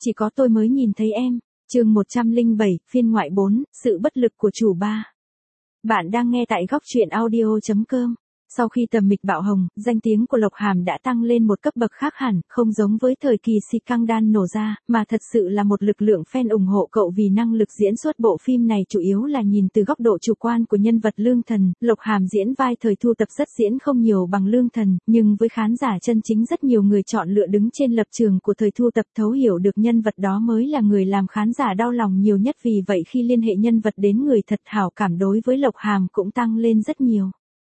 Chỉ có tôi mới nhìn thấy em. Chương 107, phiên ngoại 4, sự bất lực của chủ ba. Bạn đang nghe tại góc truyện audio.com. Sau khi tầm mịch bạo hồng, danh tiếng của Lộc Hàm đã tăng lên một cấp bậc khác hẳn, không giống với thời kỳ scandal nổ ra, mà thật sự là một lực lượng fan ủng hộ cậu vì năng lực diễn xuất bộ phim này chủ yếu là nhìn từ góc độ chủ quan của nhân vật Lương Thần. Lộc Hàm diễn vai Thời Thu Tập rất diễn không nhiều bằng Lương Thần, nhưng với khán giả chân chính rất nhiều người chọn lựa đứng trên lập trường của Thời Thu Tập, thấu hiểu được nhân vật đó mới là người làm khán giả đau lòng nhiều nhất. Vì vậy khi liên hệ nhân vật đến người thật, hảo cảm đối với Lộc Hàm cũng tăng lên rất nhiều.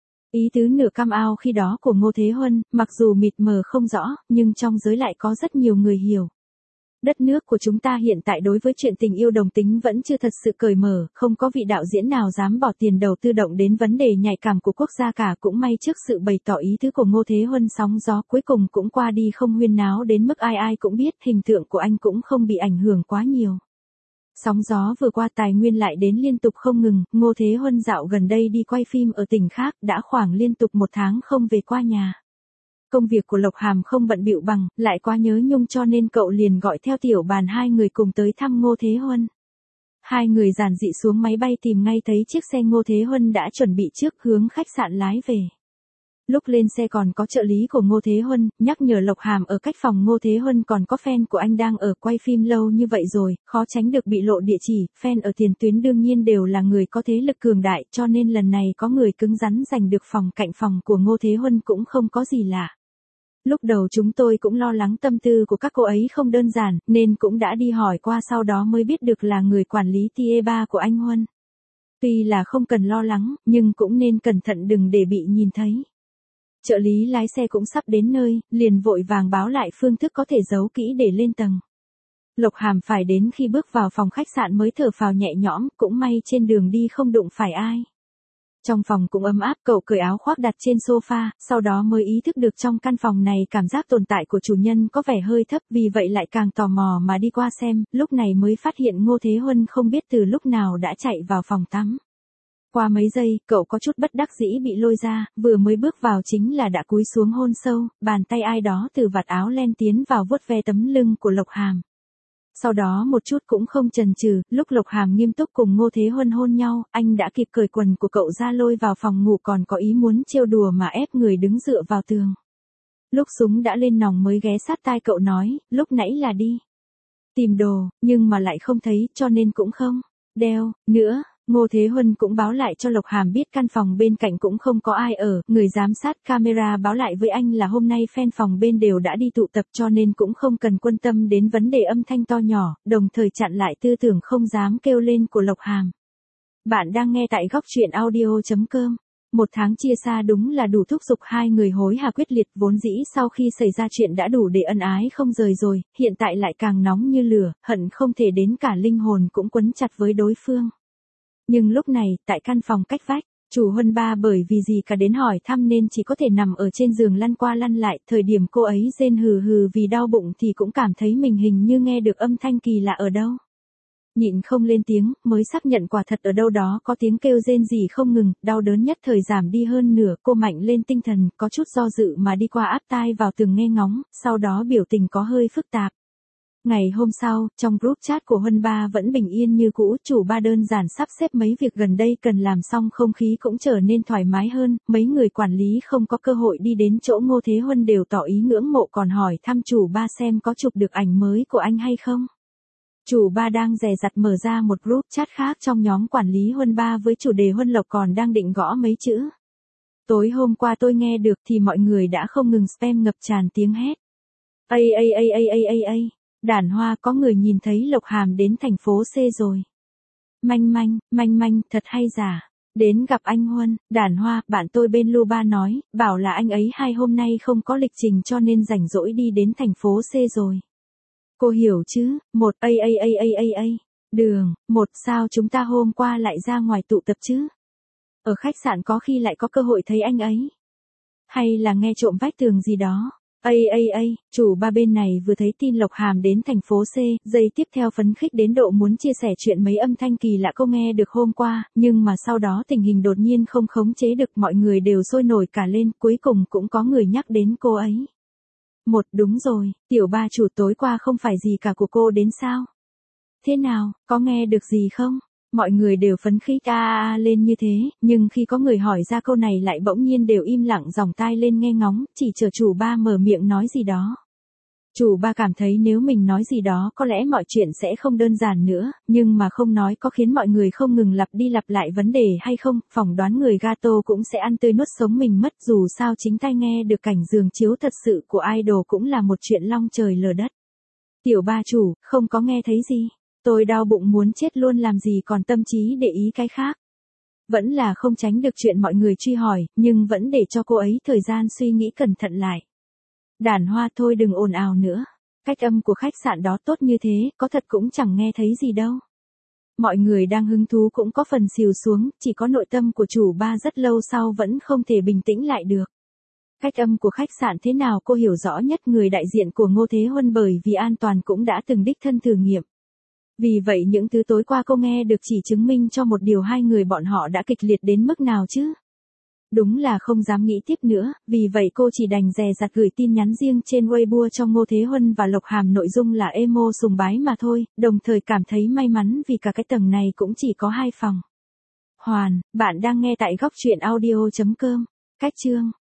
Ý tứ nửa cam ao khi đó của Ngô Thế Huân, mặc dù mịt mờ không rõ, nhưng trong giới lại có rất nhiều người hiểu. Đất nước của chúng ta hiện tại đối với chuyện tình yêu đồng tính vẫn chưa thật sự cởi mở, không có vị đạo diễn nào dám bỏ tiền đầu tư động đến vấn đề nhạy cảm của quốc gia cả. Cũng may trước sự bày tỏ ý tứ của Ngô Thế Huân, sóng gió cuối cùng cũng qua đi, không huyên náo đến mức ai ai cũng biết, hình tượng của anh cũng không bị ảnh hưởng quá nhiều. Sóng gió vừa qua, tài nguyên lại đến liên tục không ngừng. Ngô Thế Huân dạo gần đây đi quay phim ở tỉnh khác, đã khoảng liên tục 1 tháng không về qua nhà. Công việc của Lộc Hàm không bận bịu bằng, lại quá nhớ Nhung cho nên cậu liền gọi theo Tiểu Bàn hai người cùng tới thăm Ngô Thế Huân. Hai người giản dị xuống máy bay, tìm ngay thấy chiếc xe Ngô Thế Huân đã chuẩn bị trước, hướng khách sạn lái về. Lúc lên xe còn có trợ lý của Ngô Thế Huân, nhắc nhở Lộc Hàm ở cách phòng Ngô Thế Huân còn có fan của anh đang ở, quay phim lâu như vậy rồi, khó tránh được bị lộ địa chỉ. Fan ở tiền tuyến đương nhiên đều là người có thế lực cường đại, cho nên lần này có người cứng rắn giành được phòng cạnh phòng của Ngô Thế Huân cũng không có gì lạ. Lúc đầu chúng tôi cũng lo lắng tâm tư của các cô ấy không đơn giản, nên cũng đã đi hỏi qua, sau đó mới biết được là người quản lý tier 3 của anh Huân. Tuy là không cần lo lắng, nhưng cũng nên cẩn thận đừng để bị nhìn thấy. Trợ lý lái xe cũng sắp đến nơi, liền vội vàng báo lại phương thức có thể giấu kỹ để lên tầng. Lộc Hàm phải đến khi bước vào phòng khách sạn mới thở phào nhẹ nhõm, cũng may trên đường đi không đụng phải ai. Trong phòng cũng ấm áp, cậu cởi áo khoác đặt trên sofa, sau đó mới ý thức được trong căn phòng này cảm giác tồn tại của chủ nhân có vẻ hơi thấp, vì vậy lại càng tò mò mà đi qua xem, lúc này mới phát hiện Ngô Thế Huân không biết từ lúc nào đã chạy vào phòng tắm. Qua mấy giây, cậu có chút bất đắc dĩ bị lôi ra, vừa mới bước vào chính là đã cúi xuống hôn sâu, bàn tay ai đó từ vạt áo len tiến vào vuốt ve tấm lưng của Lộc Hàm. Sau đó một chút cũng không chần chừ, lúc Lộc Hàm nghiêm túc cùng Ngô Thế Huân hôn nhau, anh đã kịp cởi quần của cậu ra lôi vào phòng ngủ, còn có ý muốn trêu đùa mà ép người đứng dựa vào tường. Lúc súng đã lên nòng mới ghé sát tai cậu nói, lúc nãy là đi tìm đồ, nhưng mà lại không thấy, cho nên cũng không đeo nữa. Ngô Thế Huân cũng báo lại cho Lộc Hàm biết căn phòng bên cạnh cũng không có ai ở, người giám sát camera báo lại với anh là hôm nay fan phòng bên đều đã đi tụ tập, cho nên cũng không cần quan tâm đến vấn đề âm thanh to nhỏ, đồng thời chặn lại tư tưởng không dám kêu lên của Lộc Hàm. Bạn đang nghe tại góc truyện audio.com. 1 tháng chia xa đúng là đủ thúc giục hai người hối hả quyết liệt, vốn dĩ sau khi xảy ra chuyện đã đủ để ân ái không rời rồi, hiện tại lại càng nóng như lửa, hận không thể đến cả linh hồn cũng quấn chặt với đối phương. Nhưng lúc này, tại căn phòng cách vách, chủ Huân ba bởi vì gì cả đến hỏi thăm nên chỉ có thể nằm ở trên giường lăn qua lăn lại. Thời điểm cô ấy rên hừ hừ vì đau bụng thì cũng cảm thấy mình hình như nghe được âm thanh kỳ lạ ở đâu. Nhịn không lên tiếng, mới xác nhận quả thật ở đâu đó có tiếng kêu rên rỉ không ngừng, đau đớn nhất thời giảm đi hơn nửa. Cô mạnh lên tinh thần, có chút do dự mà đi qua áp tai vào tường nghe ngóng, sau đó biểu tình có hơi phức tạp. Ngày hôm sau, trong group chat của Huân ba vẫn bình yên như cũ, chủ ba đơn giản sắp xếp mấy việc gần đây cần làm xong, không khí cũng trở nên thoải mái hơn. Mấy người quản lý không có cơ hội đi đến chỗ Ngô Thế Huân đều tỏ ý ngưỡng mộ, còn hỏi thăm chủ ba xem có chụp được ảnh mới của anh hay không. Chủ ba đang dè dặt mở ra một group chat khác trong nhóm quản lý Huân ba với chủ đề Huân Lộc, còn đang định gõ mấy chữ. Tối hôm qua tôi nghe được thì mọi người đã không ngừng spam ngập tràn tiếng hét. Ây. Đàn Hoa, có người nhìn thấy Lộc Hàm đến thành phố C rồi. Manh, thật hay giả. Đến gặp anh Huân. Đàn Hoa, bạn tôi bên Luba nói, bảo là anh ấy 2 hôm nay không có lịch trình cho nên rảnh rỗi đi đến thành phố C rồi. Cô hiểu chứ? Một đường, một sao chúng ta hôm qua lại ra ngoài tụ tập chứ? Ở khách sạn có khi lại có cơ hội thấy anh ấy. Hay là nghe trộm vách tường gì đó? Chủ ba bên này vừa thấy tin Lộc Hàm đến thành phố C, giây tiếp theo phấn khích đến độ muốn chia sẻ chuyện mấy âm thanh kỳ lạ cô nghe được hôm qua, nhưng mà sau đó tình hình đột nhiên không khống chế được, mọi người đều sôi nổi cả lên, cuối cùng cũng có người nhắc đến cô ấy. Đúng rồi, tiểu ba chủ tối qua không phải gì cả của cô đến sao? Thế nào, có nghe được gì không? Mọi người đều phấn khích lên như thế, nhưng khi có người hỏi ra câu này lại bỗng nhiên đều im lặng dòng tai lên nghe ngóng, chỉ chờ chủ ba mở miệng nói gì đó. Chủ ba cảm thấy nếu mình nói gì đó có lẽ mọi chuyện sẽ không đơn giản nữa, nhưng mà không nói có khiến mọi người không ngừng lặp đi lặp lại vấn đề hay không, phỏng đoán người gato cũng sẽ ăn tươi nuốt sống mình mất, dù sao chính tai nghe được cảnh giường chiếu thật sự của idol cũng là một chuyện long trời lở đất. Tiểu ba chủ, không có nghe thấy gì. Tôi đau bụng muốn chết luôn làm gì còn tâm trí để ý cái khác. Vẫn là không tránh được chuyện mọi người truy hỏi, nhưng vẫn để cho cô ấy thời gian suy nghĩ cẩn thận lại. Đàn hoa thôi đừng ồn ào nữa. Cách âm của khách sạn đó tốt như thế, có thật cũng chẳng nghe thấy gì đâu. Mọi người đang hứng thú cũng có phần xìu xuống, chỉ có nội tâm của chủ ba rất lâu sau vẫn không thể bình tĩnh lại được. Cách âm của khách sạn thế nào cô hiểu rõ nhất, người đại diện của Ngô Thế Huân bởi vì an toàn cũng đã từng đích thân thử nghiệm. Vì vậy những thứ tối qua cô nghe được chỉ chứng minh cho một điều, hai người bọn họ đã kịch liệt đến mức nào chứ. Đúng là không dám nghĩ tiếp nữa, vì vậy cô chỉ đành dè dặt gửi tin nhắn riêng trên Weibo cho Ngô Thế Huân và Lộc Hàm, nội dung là emo sùng bái mà thôi, đồng thời cảm thấy may mắn vì cả cái tầng này cũng chỉ có 2 phòng. Bạn đang nghe tại góc truyện audio.com. Cách chương